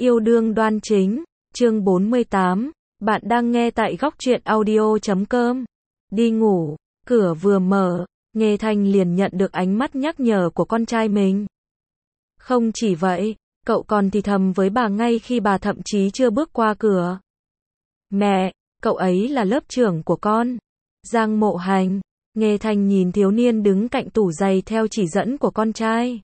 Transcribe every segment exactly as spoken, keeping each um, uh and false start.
Yêu đương đoan chính, chương bốn mươi tám, bạn đang nghe tại góc truyện audio chấm com. Đi ngủ, cửa vừa mở, Nghê Thanh liền nhận được ánh mắt nhắc nhở của con trai mình. Không chỉ vậy, cậu còn thì thầm với bà ngay khi bà thậm chí chưa bước qua cửa. Mẹ, cậu ấy là lớp trưởng của con. Giang Mộ Hành. Nghê Thanh nhìn thiếu niên đứng cạnh tủ giày theo chỉ dẫn của con trai.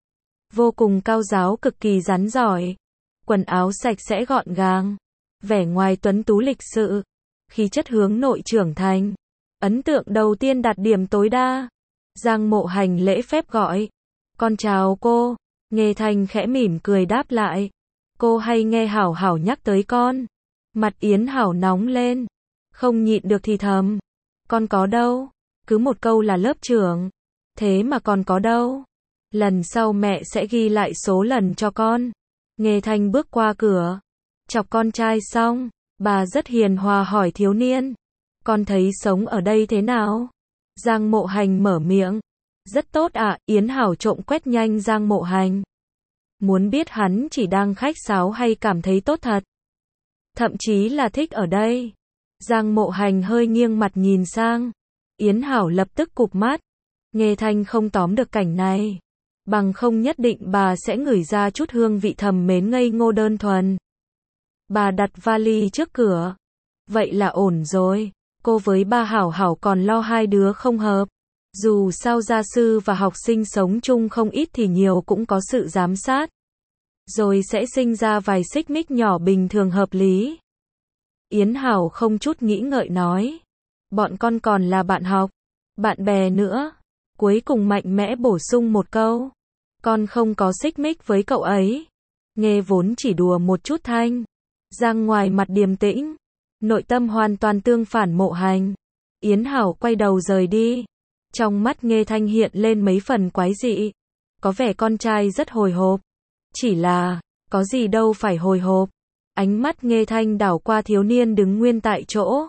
Vô cùng cao giáo, cực kỳ rắn giỏi. Quần áo sạch sẽ gọn gàng. Vẻ ngoài tuấn tú lịch sự. Khí chất hướng nội trưởng thành. Ấn tượng đầu tiên đạt điểm tối đa. Giang Mộ Hành lễ phép gọi. Con chào cô. Nghê Thanh khẽ mỉm cười đáp lại. Cô hay nghe Hảo Hảo nhắc tới con. Mặt Yến Hảo nóng lên. Không nhịn được thì thầm. Con có đâu. Cứ một câu là lớp trưởng. Thế mà con có đâu. Lần sau mẹ sẽ ghi lại số lần cho con. Nghê Thanh bước qua cửa. Chọc con trai xong, bà rất hiền hòa hỏi thiếu niên. Con thấy sống ở đây thế nào? Giang Mộ Hành mở miệng. Rất tốt ạ. Yến Hảo trộm quét nhanh Giang Mộ Hành. Muốn biết hắn chỉ đang khách sáo hay cảm thấy tốt thật. Thậm chí là thích ở đây. Giang Mộ Hành hơi nghiêng mặt nhìn sang. Yến Hảo lập tức cụp mắt. Nghê Thanh không tóm được cảnh này. Bằng không nhất định bà sẽ ngửi ra chút hương vị thầm mến ngây ngô đơn thuần. Bà đặt vali trước cửa. Vậy là ổn rồi. Cô với ba Hảo Hảo còn lo hai đứa không hợp. Dù sao gia sư và học sinh sống chung không ít thì nhiều cũng có sự giám sát. Rồi sẽ sinh ra vài xích mích nhỏ bình thường hợp lý. Yến Hảo không chút nghĩ ngợi nói. Bọn con còn là bạn học, bạn bè nữa. Cuối cùng mạnh mẽ bổ sung một câu. Con không có xích mích với cậu ấy. Nghe vốn chỉ đùa một chút thanh. Giang ngoài mặt điềm tĩnh. Nội tâm hoàn toàn tương phản Mộ Hành. Yến Hảo quay đầu rời đi. Trong mắt Nghê Thanh hiện lên mấy phần quái dị. Có vẻ con trai rất hồi hộp. Chỉ là, có gì đâu phải hồi hộp. Ánh mắt Nghê Thanh đảo qua thiếu niên đứng nguyên tại chỗ.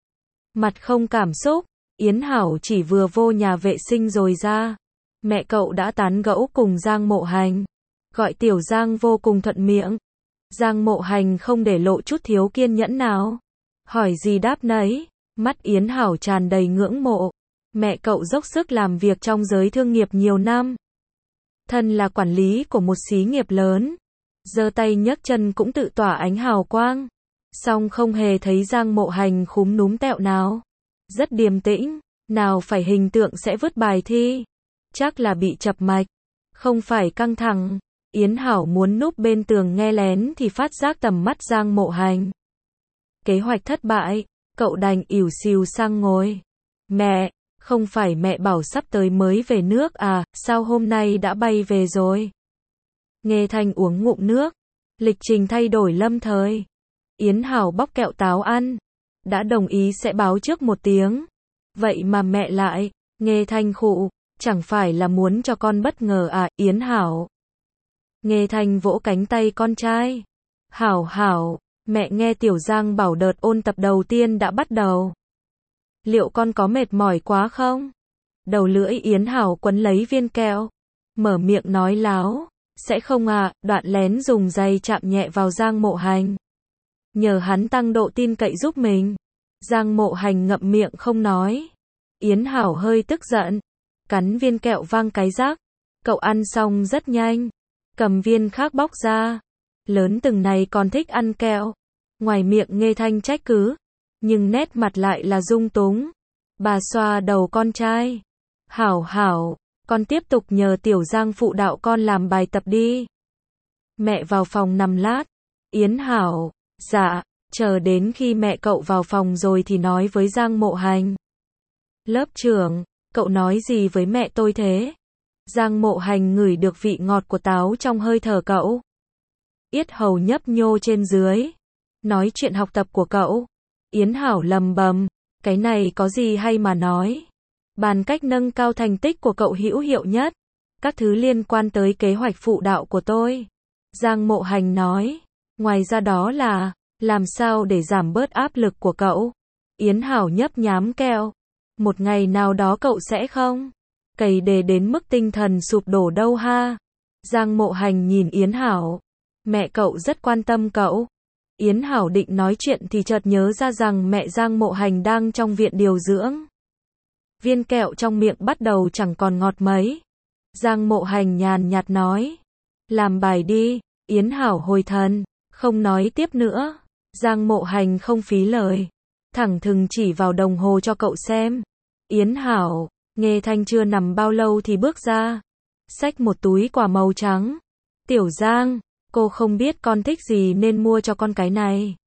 Mặt không cảm xúc. Yến Hảo chỉ vừa vô nhà vệ sinh rồi ra. Mẹ cậu đã tán gẫu cùng Giang Mộ Hành. Gọi Tiểu Giang vô cùng thuận miệng. Giang Mộ Hành không để lộ chút thiếu kiên nhẫn nào. Hỏi gì đáp nấy. Mắt Yến Hảo tràn đầy ngưỡng mộ. Mẹ cậu dốc sức làm việc trong giới thương nghiệp nhiều năm. Thân là quản lý của một xí nghiệp lớn. Giơ tay nhấc chân cũng tự tỏa ánh hào quang. Song không hề thấy Giang Mộ Hành khúm núm tẹo nào. Rất điềm tĩnh. Nào phải hình tượng sẽ vứt bài thi. Chắc là bị chập mạch. Không phải căng thẳng. Yến Hảo muốn núp bên tường nghe lén thì phát giác tầm mắt Giang Mộ Hành. Kế hoạch thất bại. Cậu đành ỉu xìu sang ngồi. Mẹ, không phải mẹ bảo sắp tới mới về nước à, sao hôm nay đã bay về rồi? Nghê Thanh uống ngụm nước. Lịch trình thay đổi lâm thời. Yến Hảo bóc kẹo táo ăn. Đã đồng ý sẽ báo trước một tiếng. Vậy mà mẹ lại. Nghê Thanh khụ. Chẳng phải là muốn cho con bất ngờ à, Yến Hảo. Nghê Thanh vỗ cánh tay con trai. Hảo Hảo, mẹ nghe Tiểu Giang bảo đợt ôn tập đầu tiên đã bắt đầu. Liệu con có mệt mỏi quá không? Đầu lưỡi Yến Hảo quấn lấy viên kẹo. Mở miệng nói láo. Sẽ không à, đoạn lén dùng giày chạm nhẹ vào Giang Mộ Hành. Nhờ hắn tăng độ tin cậy giúp mình. Giang Mộ Hành ngậm miệng không nói. Yến Hảo hơi tức giận. Cắn viên kẹo vang cái rác. Cậu ăn xong rất nhanh. Cầm viên khác bóc ra. Lớn từng này còn thích ăn kẹo. Ngoài miệng Nghê Thanh trách cứ. Nhưng nét mặt lại là dung túng. Bà xoa đầu con trai. Hảo Hảo, con tiếp tục nhờ Tiểu Giang phụ đạo con làm bài tập đi. Mẹ vào phòng nằm lát. Yến Hảo, dạ, chờ đến khi mẹ cậu vào phòng rồi thì nói với Giang Mộ Hành. Lớp trưởng, cậu nói gì với mẹ tôi thế? Giang Mộ Hành ngửi được vị ngọt của táo trong hơi thở cậu. Yết hầu nhấp nhô trên dưới. Nói chuyện học tập của cậu. Yến Hảo lầm bầm. Cái này có gì hay mà nói. Bàn cách nâng cao thành tích của cậu hữu hiệu nhất. Các thứ liên quan tới kế hoạch phụ đạo của tôi. Giang Mộ Hành nói. Ngoài ra đó là, làm sao để giảm bớt áp lực của cậu. Yến Hảo nhấp nhám kẹo. Một ngày nào đó cậu sẽ không cày đề đến mức tinh thần sụp đổ đâu ha. Giang Mộ Hành nhìn Yến Hảo. Mẹ cậu rất quan tâm cậu. Yến Hảo định nói chuyện thì chợt nhớ ra rằng mẹ Giang Mộ Hành đang trong viện điều dưỡng. Viên kẹo trong miệng bắt đầu chẳng còn ngọt mấy. Giang Mộ Hành nhàn nhạt nói. Làm bài đi. Yến Hảo hồi thần, không nói tiếp nữa. Giang Mộ Hành không phí lời, thẳng thừng chỉ vào đồng hồ cho cậu xem. Yến Hảo, Nghê Thanh chưa nằm bao lâu thì bước ra, xách một túi quà màu trắng. Tiểu Giang, cô không biết con thích gì nên mua cho con cái này.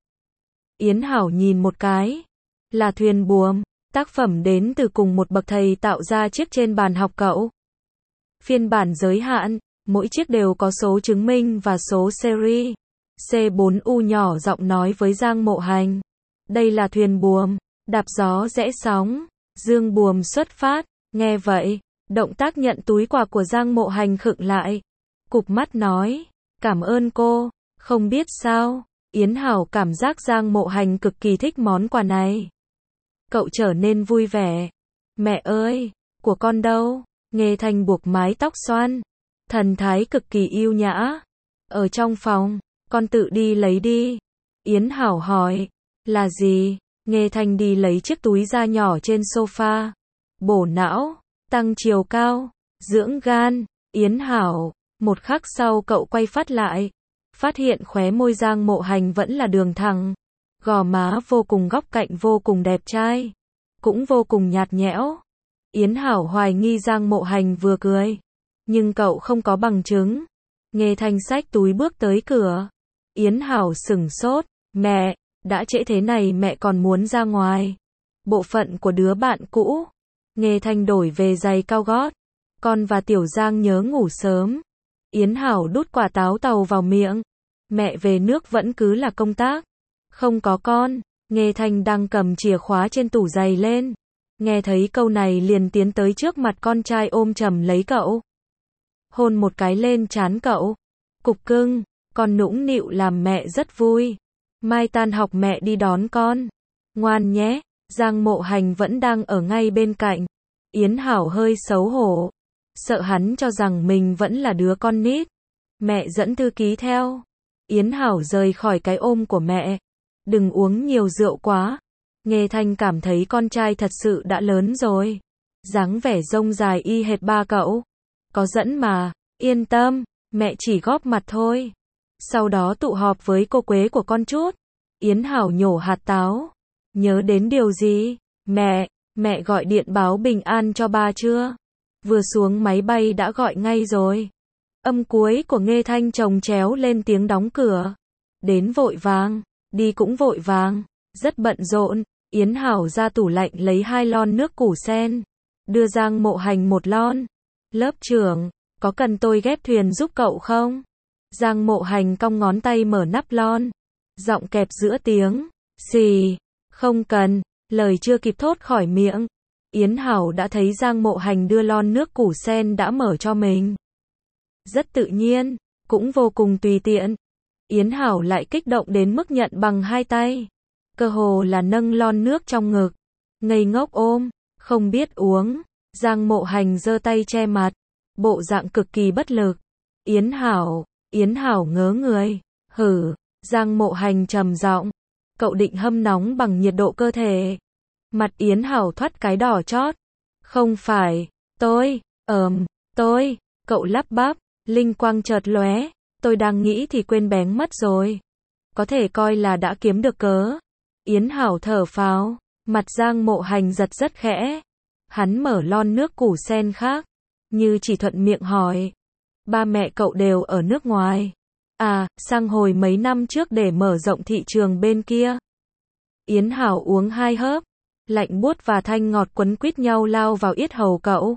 Yến Hảo nhìn một cái, là thuyền buồm, tác phẩm đến từ cùng một bậc thầy tạo ra chiếc trên bàn học cậu. Phiên bản giới hạn, mỗi chiếc đều có số chứng minh và số series. C bốn U nhỏ giọng nói với Giang Mộ Hành. Đây là thuyền buồm, đạp gió rẽ sóng, dương buồm xuất phát. Nghe vậy, động tác nhận túi quà của Giang Mộ Hành khựng lại. Cụp mắt nói, cảm ơn cô, không biết sao. Yến Hảo cảm giác Giang Mộ Hành cực kỳ thích món quà này. Cậu trở nên vui vẻ. Mẹ ơi, của con đâu? Nghê Thanh buộc mái tóc xoăn, thần thái cực kỳ yêu nhã. Ở trong phòng, con tự đi lấy đi. Yến Hảo hỏi, là gì? Nghê Thanh đi lấy chiếc túi da nhỏ trên sofa. Bổ não, tăng chiều cao, dưỡng gan. Yến Hảo, một khắc sau cậu quay phát lại, phát hiện khóe môi Giang Mộ Hành vẫn là đường thẳng. Gò má vô cùng góc cạnh vô cùng đẹp trai, cũng vô cùng nhạt nhẽo. Yến Hảo hoài nghi Giang Mộ Hành vừa cười, nhưng cậu không có bằng chứng. Nghê Thanh xách túi bước tới cửa. Yến Hảo sửng sốt, mẹ, đã trễ thế này mẹ còn muốn ra ngoài. Bộ phận của đứa bạn cũ. Nghê Thanh đổi về giày cao gót. Con và Tiểu Giang nhớ ngủ sớm. Yến Hảo đút quả táo tàu vào miệng. Mẹ về nước vẫn cứ là công tác. Không có con. Nghê Thanh đang cầm chìa khóa trên tủ giày lên. Nghe thấy câu này liền tiến tới trước mặt con trai ôm chầm lấy cậu. Hôn một cái lên trán cậu. Cục cưng, con nũng nịu làm mẹ rất vui. Mai tan học mẹ đi đón con. Ngoan nhé. Giang Mộ Hành vẫn đang ở ngay bên cạnh. Yến Hảo hơi xấu hổ, sợ hắn cho rằng mình vẫn là đứa con nít. Mẹ dẫn thư ký theo. Yến Hảo rời khỏi cái ôm của mẹ. Đừng uống nhiều rượu quá. Nghê Thanh cảm thấy con trai thật sự đã lớn rồi. Dáng vẻ rông dài y hệt ba cậu. Có dẫn mà, yên tâm, mẹ chỉ góp mặt thôi. Sau đó tụ họp với cô Quế của con chút. Yến Hảo nhổ hạt táo. Nhớ đến điều gì? Mẹ, mẹ gọi điện báo bình an cho ba chưa? Vừa xuống máy bay đã gọi ngay rồi. Âm cuối của Nghê Thanh chồng chéo lên tiếng đóng cửa. Đến vội vàng, đi cũng vội vàng, rất bận rộn. Yến Hảo ra tủ lạnh lấy hai lon nước củ sen, đưa Giang Mộ Hành một lon. Lớp trưởng, có cần tôi ghép thuyền giúp cậu không? Giang Mộ Hành cong ngón tay mở nắp lon, giọng kẹp giữa tiếng xì. Không cần. Lời chưa kịp thốt khỏi miệng, Yến Hảo đã thấy Giang Mộ Hành đưa lon nước củ sen đã mở cho mình. Rất tự nhiên, cũng vô cùng tùy tiện. Yến Hảo lại kích động đến mức nhận bằng hai tay. Cơ hồ là nâng lon nước trong ngực. Ngây ngốc ôm, không biết uống. Giang Mộ Hành giơ tay che mặt, bộ dạng cực kỳ bất lực. Yến Hảo, Yến Hảo ngớ người. Hử, Giang Mộ Hành trầm giọng. Cậu định hâm nóng bằng nhiệt độ cơ thể. Mặt Yến Hảo thoát cái đỏ chót. Không phải, tôi, ờm, tôi, cậu lắp bắp, linh quang chợt lóe. Tôi đang nghĩ thì quên bén mất rồi. Có thể coi là đã kiếm được cớ. Yến Hảo thở phào, mặt Giang Mộ Hành giật rất khẽ. Hắn mở lon nước củ sen khác, như chỉ thuận miệng hỏi. Ba mẹ cậu đều ở nước ngoài. À, sang hồi mấy năm trước để mở rộng thị trường bên kia. Yến Hảo uống hai hớp, lạnh buốt và thanh ngọt quấn quýt nhau lao vào yết hầu cậu.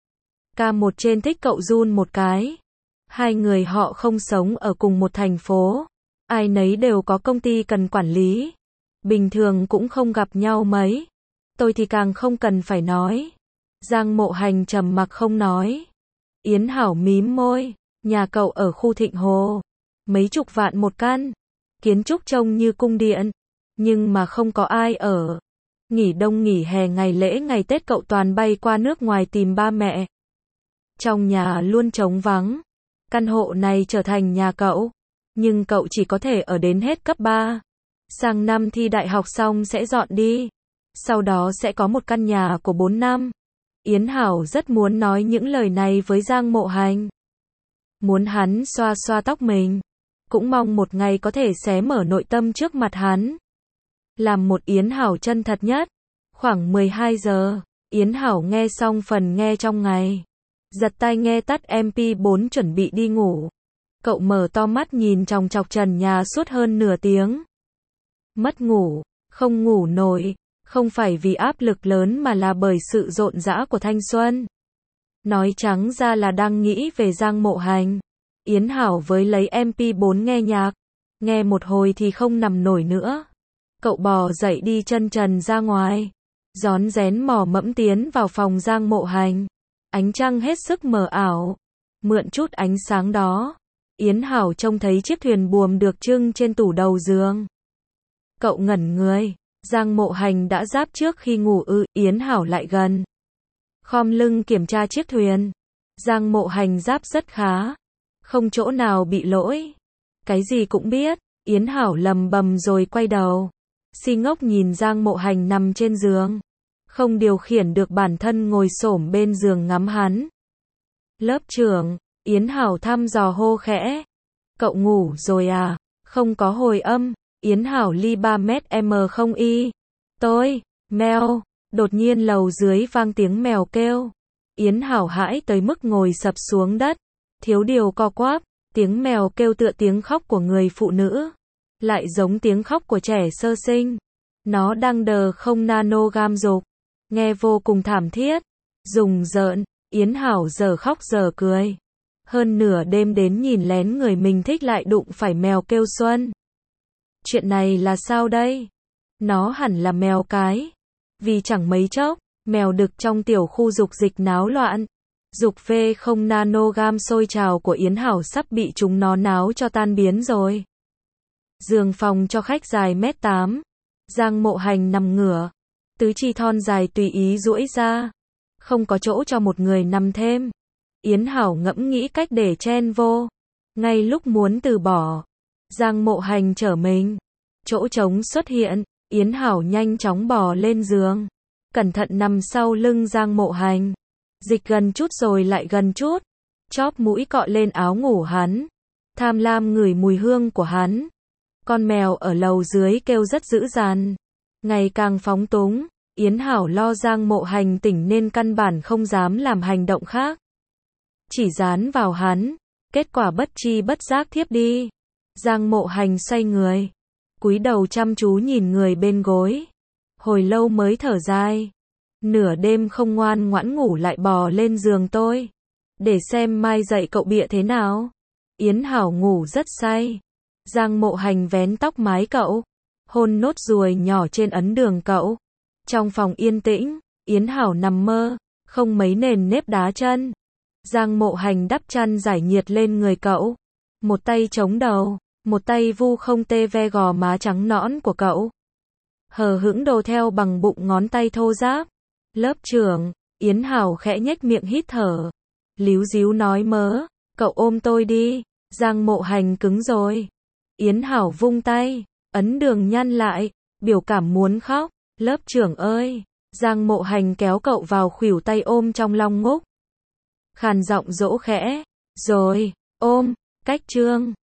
Ca một trên thích cậu run một cái. Hai người họ không sống ở cùng một thành phố. Ai nấy đều có công ty cần quản lý. Bình thường cũng không gặp nhau mấy. Tôi thì càng không cần phải nói. Giang Mộ Hành trầm mặc không nói. Yến Hảo mím môi. Nhà cậu ở khu Thịnh Hồ. Mấy chục vạn một căn. Kiến trúc trông như cung điện. Nhưng mà không có ai ở. Nghỉ đông nghỉ hè ngày lễ ngày Tết cậu toàn bay qua nước ngoài tìm ba mẹ. Trong nhà luôn trống vắng. Căn hộ này trở thành nhà cậu. Nhưng cậu chỉ có thể ở đến hết cấp ba. Sang năm thi đại học xong sẽ dọn đi. Sau đó sẽ có một căn nhà của bốn năm. Yến Hảo rất muốn nói những lời này với Giang Mộ Hành. Muốn hắn xoa xoa tóc mình. Cũng mong một ngày có thể xé mở nội tâm trước mặt hắn. Làm một Yến Hảo chân thật nhất. Khoảng mười hai giờ, Yến Hảo nghe xong phần nghe trong ngày. Giật tai nghe tắt em pê bốn chuẩn bị đi ngủ. Cậu mở to mắt nhìn chòng chọc trần nhà suốt hơn nửa tiếng. Mất ngủ, không ngủ nổi, không phải vì áp lực lớn mà là bởi sự rộn rã của thanh xuân. Nói trắng ra là đang nghĩ về Giang Mộ Hành. Yến Hảo với lấy em pê bốn nghe nhạc, nghe một hồi thì không nằm nổi nữa. Cậu bò dậy đi chân trần ra ngoài, rón rén mò mẫm tiến vào phòng Giang Mộ Hành. Ánh trăng hết sức mờ ảo, mượn chút ánh sáng đó, Yến Hảo trông thấy chiếc thuyền buồm được trưng trên tủ đầu giường. Cậu ngẩn người, Giang Mộ Hành đã giáp trước khi ngủ ư? Yến Hảo lại gần, khom lưng kiểm tra chiếc thuyền. Giang Mộ Hành giáp rất khá, không chỗ nào bị lỗi. Cái gì cũng biết, Yến Hảo lầm bầm rồi quay đầu. Si ngốc nhìn Giang Mộ Hành nằm trên giường. Không điều khiển được bản thân ngồi xổm bên giường ngắm hắn. Lớp trưởng, Yến Hảo thăm dò hô khẽ. Cậu ngủ rồi à? Không có hồi âm. Yến Hảo ly ba mét em không y. Tôi, mèo. Đột nhiên lầu dưới vang tiếng mèo kêu. Yến Hảo hãi tới mức ngồi sập xuống đất. Thiếu điều co quắp. Tiếng mèo kêu tựa tiếng khóc của người phụ nữ. Lại giống tiếng khóc của trẻ sơ sinh. Nó đang đờ không nano gam dục. Nghe vô cùng thảm thiết. Rùng rợn, Yến Hảo giờ khóc giờ cười. Hơn nửa đêm đến nhìn lén người mình thích lại đụng phải mèo kêu xuân. Chuyện này là sao đây? Nó hẳn là mèo cái. Vì chẳng mấy chốc, mèo đực trong tiểu khu dục dịch náo loạn. Dục phê không nanogam sôi trào của Yến Hảo sắp bị chúng nó náo cho tan biến rồi. Giường phòng cho khách dài mét tám. Giang Mộ Hành nằm ngửa. Tứ chi thon dài tùy ý duỗi ra. Không có chỗ cho một người nằm thêm. Yến Hảo ngẫm nghĩ cách để chen vô. Ngay lúc muốn từ bỏ, Giang Mộ Hành trở mình. Chỗ trống xuất hiện, Yến Hảo nhanh chóng bò lên giường. Cẩn thận nằm sau lưng Giang Mộ Hành. Dịch gần chút rồi lại gần chút. Chóp mũi cọ lên áo ngủ hắn. Tham lam ngửi mùi hương của hắn. Con mèo ở lầu dưới kêu rất dữ dằn. Ngày càng phóng túng, Yến Hảo lo Giang Mộ Hành tỉnh nên căn bản không dám làm hành động khác. Chỉ dán vào hắn, kết quả bất chi bất giác thiếp đi. Giang Mộ Hành xoay người, cúi đầu chăm chú nhìn người bên gối. Hồi lâu mới thở dài. Nửa đêm không ngoan ngoãn ngủ lại bò lên giường tôi. Để xem mai dậy cậu bịa thế nào. Yến Hảo ngủ rất say. Giang Mộ Hành vén tóc mái cậu. Hôn nốt ruồi nhỏ trên ấn đường cậu. Trong phòng yên tĩnh, Yến Hảo nằm mơ, không mấy nền nếp đá chân. Giang Mộ Hành đắp chăn giải nhiệt lên người cậu. Một tay chống đầu, một tay vu không tê ve gò má trắng nõn của cậu. Hờ hững đồ theo bằng bụng ngón tay thô ráp. Lớp trưởng, Yến Hảo khẽ nhếch miệng hít thở. Líu díu nói mớ, cậu ôm tôi đi. Giang Mộ Hành cứng rồi. Yến Hảo vung tay, ấn đường nhăn lại, biểu cảm muốn khóc. Lớp trưởng ơi. Giang Mộ Hành kéo cậu vào khuỷu tay ôm trong long ngúc. Khàn giọng dỗ khẽ. Rồi, ôm, cách chương.